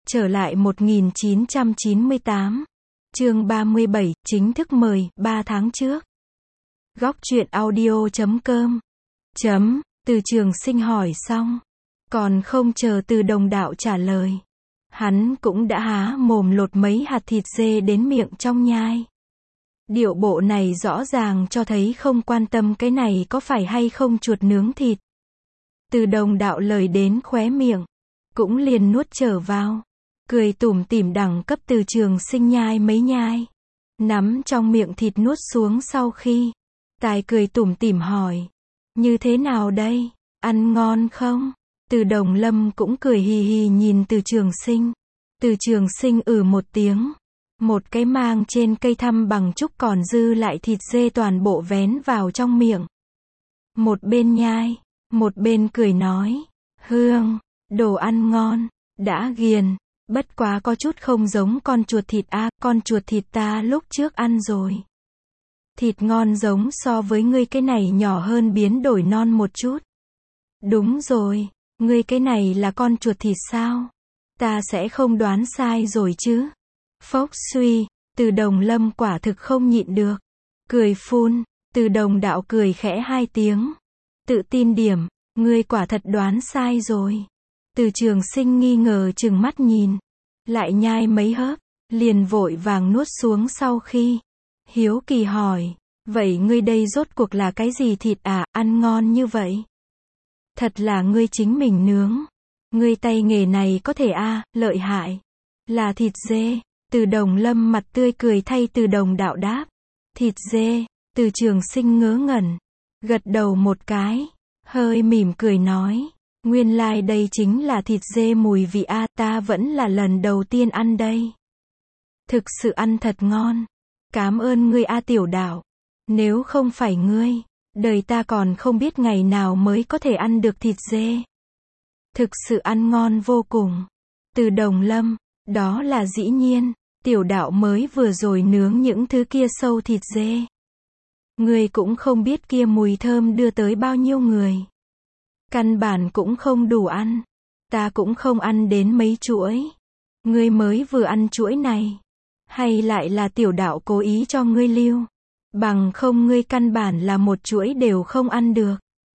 Trở lại 1998. Chương 37, chính thức mời, 3 tháng trước. Góc truyện audio.com. Từ Trường Sinh hỏi xong. Còn không chờ Từ Đồng Đạo trả lời. Hắn cũng đã há mồm lột mấy hạt thịt dê đến miệng trong nhai. Điệu bộ này rõ ràng cho thấy không quan tâm cái này có phải hay không chuột nướng thịt. Từ Đồng Đạo lời đến khóe miệng, cũng liền nuốt trở vào. Cười tủm tỉm đẳng cấp Từ Trường Sinh nhai mấy nhai. Nắm trong miệng thịt nuốt xuống sau khi. Tài cười tủm tỉm hỏi. Như thế nào đây? Ăn ngon không? Từ Đồng Lâm cũng cười hì hì nhìn Từ Trường Sinh. Từ Trường Sinh một tiếng. Một cái mang trên cây thăm bằng trúc còn dư lại thịt dê toàn bộ vén vào trong miệng. Một bên nhai, một bên cười nói. Hương, đồ ăn ngon, đã ghiền. Bất quá có chút không giống con chuột thịt con chuột thịt ta lúc trước ăn rồi. Thịt ngon giống so với ngươi cái này nhỏ hơn biến đổi non một chút. Đúng rồi, ngươi cái này là con chuột thịt sao? Ta sẽ không đoán sai rồi chứ? Phốc suy, Từ Đồng Lâm quả thực không nhịn được. Cười phun, Từ Đồng Đạo cười khẽ 2 tiếng. Tự tin điểm, ngươi quả thật đoán sai rồi. Từ Trường Sinh nghi ngờ trừng mắt nhìn. Lại nhai mấy hớp, liền vội vàng nuốt xuống sau khi. Hiếu kỳ hỏi, vậy ngươi đây rốt cuộc là cái gì thịt ăn ngon như vậy? Thật là ngươi chính mình nướng. Ngươi tay nghề này có thể lợi hại. Là thịt dê. Từ Đồng Lâm mặt tươi cười thay Từ Đồng Đạo đáp. Thịt dê. Từ Trường Sinh ngớ ngẩn. Gật đầu một cái. Hơi mỉm cười nói. Nguyên lai đây chính là thịt dê mùi vị ta vẫn là lần đầu tiên ăn đây. Thực sự ăn thật ngon. Cảm ơn ngươi Tiểu Đạo. Nếu không phải ngươi, đời ta còn không biết ngày nào mới có thể ăn được thịt dê. Thực sự ăn ngon vô cùng. Từ Đồng Lâm, đó là dĩ nhiên, Tiểu Đạo mới vừa rồi nướng những thứ kia sâu thịt dê. Ngươi cũng không biết kia mùi thơm đưa tới bao nhiêu người. Căn bản cũng không đủ ăn. Ta cũng không ăn đến mấy chuỗi. Ngươi mới vừa ăn chuỗi này. Hay lại là Tiểu Đạo cố ý cho ngươi lưu. Bằng không ngươi căn bản là một chuỗi đều không ăn được.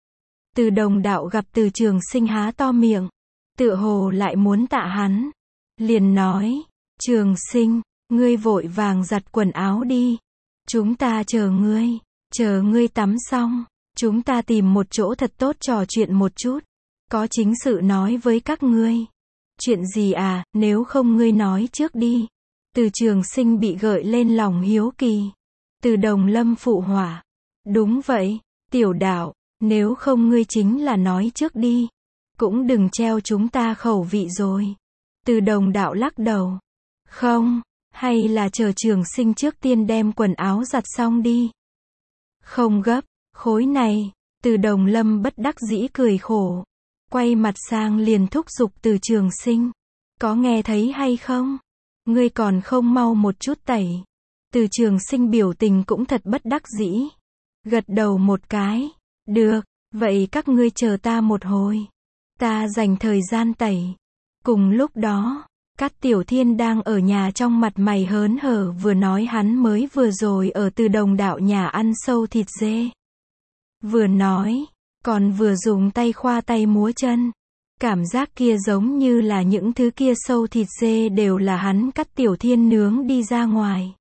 Từ Đồng Đạo gặp Từ Trường Sinh há to miệng. Tựa hồ lại muốn tạ hắn. Liền nói. Trường Sinh, ngươi vội vàng giặt quần áo đi. Chúng ta chờ ngươi. Chờ ngươi tắm xong. Chúng ta tìm một chỗ thật tốt trò chuyện một chút. Có chính sự nói với các ngươi. Chuyện gì nếu không ngươi nói trước đi. Từ Trường Sinh bị gợi lên lòng hiếu kỳ. Từ Đồng Lâm phụ họa. Đúng vậy, Tiểu Đạo, nếu không ngươi chính là nói trước đi. Cũng đừng treo chúng ta khẩu vị rồi. Từ Đồng Đạo lắc đầu. Không, hay là chờ Trường Sinh trước tiên đem quần áo giặt xong đi. Không gấp. Khối này, Từ Đồng Lâm bất đắc dĩ cười khổ. Quay mặt sang liền thúc giục Từ Trường Sinh. Có nghe thấy hay không? Ngươi còn không mau một chút tẩy. Từ Trường Sinh biểu tình cũng thật bất đắc dĩ. Gật đầu một cái. Được, vậy các ngươi chờ ta một hồi. Ta dành thời gian tẩy. Cùng lúc đó, Cát Tiểu Thiên đang ở nhà trong mặt mày hớn hở vừa nói hắn mới vừa rồi ở Từ Đồng Đạo nhà ăn sâu thịt dê. Vừa nói, còn vừa dùng tay khoa tay múa chân. Cảm giác kia giống như là những thứ kia sâu thịt dê đều là hắn Cát Tiểu Thiên nướng đi ra ngoài.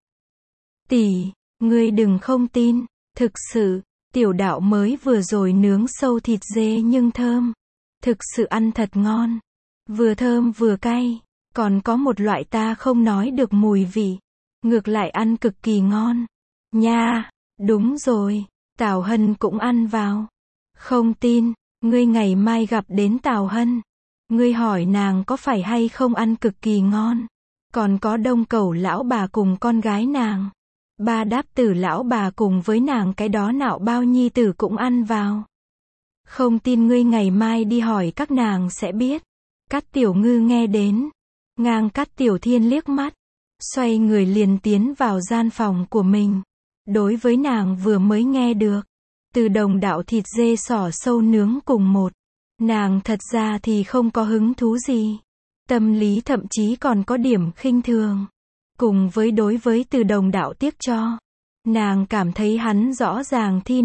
Tỷ, ngươi đừng không tin, thực sự, Tiểu Đạo mới vừa rồi nướng sâu thịt dê nhưng thơm. Thực sự ăn thật ngon. Vừa thơm vừa cay, còn có một loại ta không nói được mùi vị. Ngược lại ăn cực kỳ ngon. Nha, đúng rồi. Tào Hân cũng ăn vào. Không tin, ngươi ngày mai gặp đến Tào Hân. Ngươi hỏi nàng có phải hay không ăn cực kỳ ngon. Còn có Đông Cẩu lão bà cùng con gái nàng. Ba Đáp Tử lão bà cùng với nàng cái đó nạo bao nhi tử cũng ăn vào. Không tin ngươi ngày mai đi hỏi các nàng sẽ biết. Cát Tiểu Ngư nghe đến. Ngang Cát Tiểu Thiên liếc mắt. Xoay người liền tiến vào gian phòng của mình. Đối với nàng vừa mới nghe được. Từ Đồng Đạo thịt dê sỏ sâu nướng cùng một. Nàng thật ra thì không có hứng thú gì. Tâm lý thậm chí còn có điểm khinh thường. Cùng với đối với Từ Đồng đạo tiếc cho. Nàng cảm thấy hắn rõ ràng thi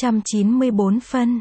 594 phân.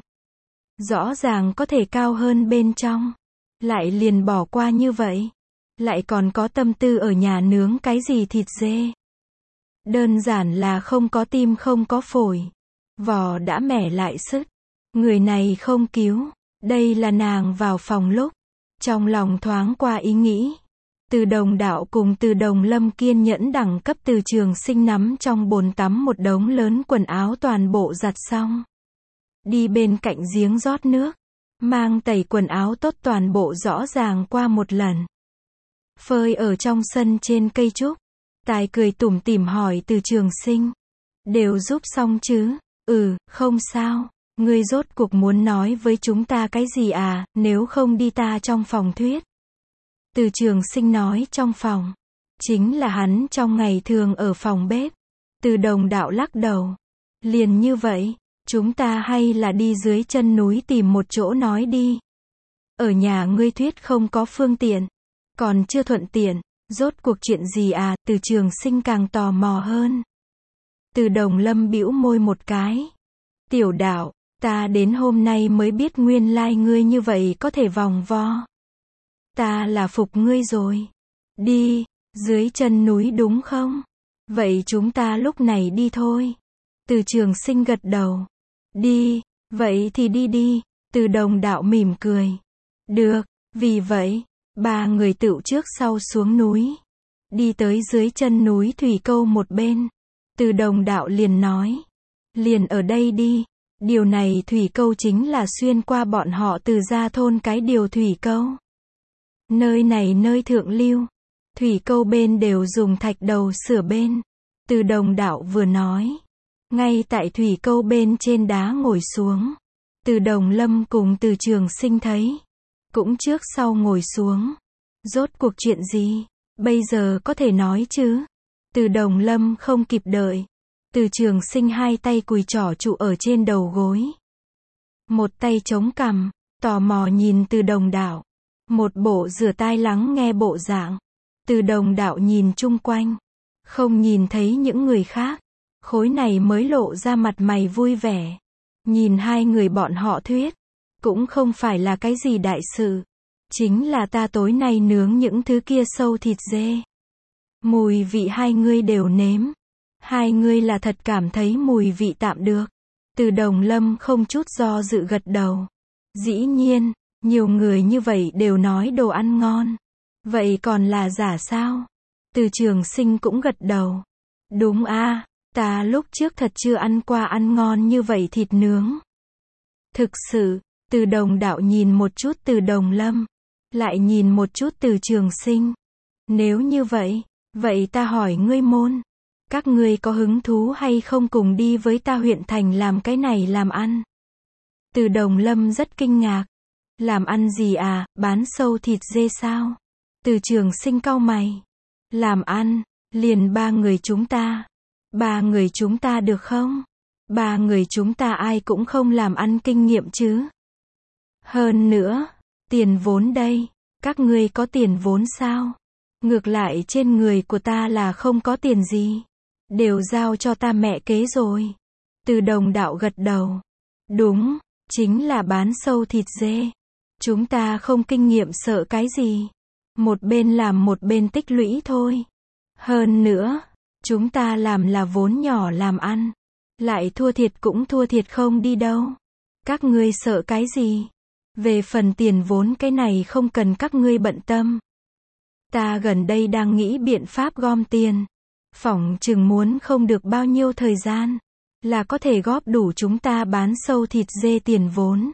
Rõ ràng có thể cao hơn bên trong. Lại liền bỏ qua như vậy. Lại còn có tâm tư ở nhà nướng cái gì thịt dê. Đơn giản là không có tim không có phổi. Vò đã mẻ lại sứt. Người này không cứu. Đây là nàng vào phòng lúc. Trong lòng thoáng qua ý nghĩ. Từ Đồng đạo cùng Từ Đồng Lâm kiên nhẫn đẳng cấp Từ Trường Sinh nắm trong bồn tắm một đống lớn quần áo toàn bộ giặt xong. Đi bên cạnh giếng rót nước. Mang tẩy quần áo tốt toàn bộ rõ ràng qua một lần. Phơi ở trong sân trên cây trúc. Tài cười tủm tỉm hỏi Từ Trường Sinh. Đều giúp xong chứ? Không sao. Ngươi rốt cuộc muốn nói với chúng ta cái gì à, nếu không đi ta trong phòng thuyết. Từ Trường Sinh nói trong phòng. Chính là hắn trong ngày thường ở phòng bếp. Từ Đồng đạo lắc đầu. Liền như vậy, chúng ta hay là đi dưới chân núi tìm một chỗ nói đi. Ở nhà ngươi thuyết không có phương tiện. Còn chưa thuận tiện, rốt cuộc chuyện gì à, Từ Trường Sinh càng tò mò hơn. Từ Đồng Lâm bĩu môi một cái. Tiểu đạo, ta đến hôm nay mới biết nguyên lai ngươi như vậy có thể vòng vo. Ta là phục ngươi rồi. Đi, dưới chân núi đúng không? Vậy chúng ta lúc này đi thôi. Từ Trường Sinh gật đầu. Đi, vậy thì đi đi. Từ Đồng đạo mỉm cười. Được, vì vậy, ba người tựu trước sau xuống núi. Đi tới dưới chân núi thủy câu một bên. Từ Đồng đạo liền nói. Liền ở đây đi. Điều này thủy câu chính là xuyên qua bọn họ Từ gia thôn cái điều thủy câu. Nơi này nơi thượng lưu. Thủy câu bên đều dùng thạch đầu sửa bên. Từ Đồng đạo vừa nói. Ngay tại thủy câu bên trên đá ngồi xuống. Từ Đồng Lâm cùng Từ Trường Sinh thấy. Cũng trước sau ngồi xuống. Rốt cuộc chuyện gì? Bây giờ có thể nói chứ? Từ Đồng Lâm không kịp đợi. Từ Trường Sinh hai tay cùi trỏ trụ ở trên đầu gối. Một tay chống cằm, tò mò nhìn Từ Đồng đạo. Một bộ rửa tai lắng nghe bộ dạng. Từ Đồng đạo nhìn chung quanh. Không nhìn thấy những người khác. Khối này mới lộ ra mặt mày vui vẻ. Nhìn hai người bọn họ thuyết. Cũng không phải là cái gì đại sự. Chính là ta tối nay nướng những thứ kia sâu thịt dê. Mùi vị hai ngươi đều nếm. Hai ngươi là thật cảm thấy mùi vị tạm được. Từ Đồng Lâm không chút do dự gật đầu. Dĩ nhiên, nhiều người như vậy đều nói đồ ăn ngon. Vậy còn là giả sao? Từ Trường Sinh cũng gật đầu. Đúng a, ta lúc trước thật chưa ăn qua ăn ngon như vậy thịt nướng. Thực sự, Từ Đồng đạo nhìn một chút Từ Đồng Lâm. Lại nhìn một chút Từ Trường Sinh. Nếu như vậy, vậy ta hỏi ngươi môn. Các ngươi có hứng thú hay không cùng đi với ta huyện thành làm cái này làm ăn? Từ Đồng Lâm rất kinh ngạc. Làm ăn gì à, bán sâu thịt dê sao? Từ Trường Sinh cau mày. Làm ăn, liền ba người chúng ta. Ba người chúng ta được không? Ba người chúng ta ai cũng không làm ăn kinh nghiệm chứ. Hơn nữa, tiền vốn đây, các ngươi có tiền vốn sao? Ngược lại trên người của ta là không có tiền gì. Đều giao cho ta mẹ kế rồi. Từ Đồng đạo gật đầu. Đúng, chính là bán sâu thịt dê. Chúng ta không kinh nghiệm sợ cái gì. Một bên làm một bên tích lũy thôi. Hơn nữa, chúng ta làm là vốn nhỏ làm ăn. Lại thua thiệt cũng thua thiệt không đi đâu. Các ngươi sợ cái gì? Về phần tiền vốn cái này không cần các ngươi bận tâm. Ta gần đây đang nghĩ biện pháp gom tiền. Phỏng chừng muốn không được bao nhiêu thời gian. Là có thể góp đủ chúng ta bán sâu thịt dê tiền vốn.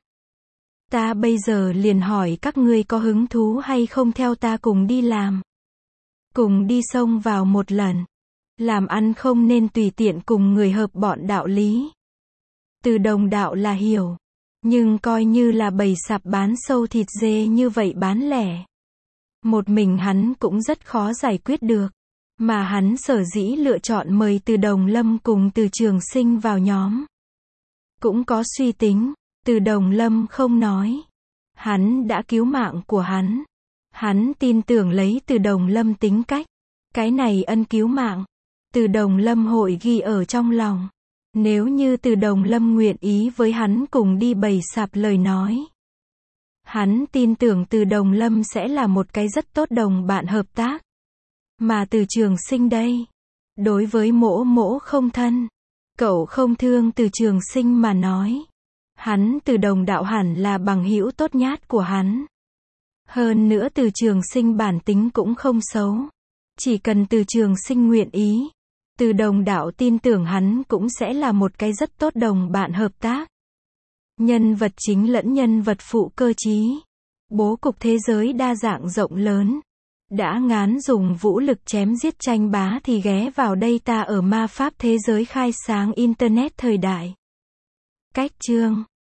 Ta bây giờ liền hỏi các ngươi có hứng thú hay không theo ta cùng đi làm. Cùng đi xông vào một lần. Làm ăn không nên tùy tiện cùng người hợp bọn đạo lý. Từ Đồng đạo là hiểu. Nhưng coi như là bầy sạp bán sâu thịt dê như vậy bán lẻ. Một mình hắn cũng rất khó giải quyết được. Mà hắn sở dĩ lựa chọn mời Từ Đồng Lâm cùng Từ Trường Sinh vào nhóm. Cũng có suy tính. Từ Đồng Lâm không nói. Hắn đã cứu mạng của hắn. Hắn tin tưởng lấy Từ Đồng Lâm tính cách. Cái này ân cứu mạng. Từ Đồng Lâm hội ghi ở trong lòng. Nếu như Từ Đồng Lâm nguyện ý với hắn cùng đi bày sạp lời nói. Hắn tin tưởng Từ Đồng Lâm sẽ là một cái rất tốt đồng bạn hợp tác. Mà Từ Trường Sinh đây. Đối với Mỗ Mỗ không thân. Cậu không thương Từ Trường Sinh mà nói. Hắn Từ Đồng đạo hẳn là bằng hữu tốt nhát của hắn. Hơn nữa Từ Trường Sinh bản tính cũng không xấu. Chỉ cần Từ Trường Sinh nguyện ý. Từ Đồng đạo tin tưởng hắn cũng sẽ là một cái rất tốt đồng bạn hợp tác. Nhân vật chính lẫn nhân vật phụ cơ trí. Bố cục thế giới đa dạng rộng lớn. Đã ngán dùng vũ lực chém giết tranh bá thì ghé vào đây ta ở ma pháp thế giới khai sáng Internet thời đại. Cách chương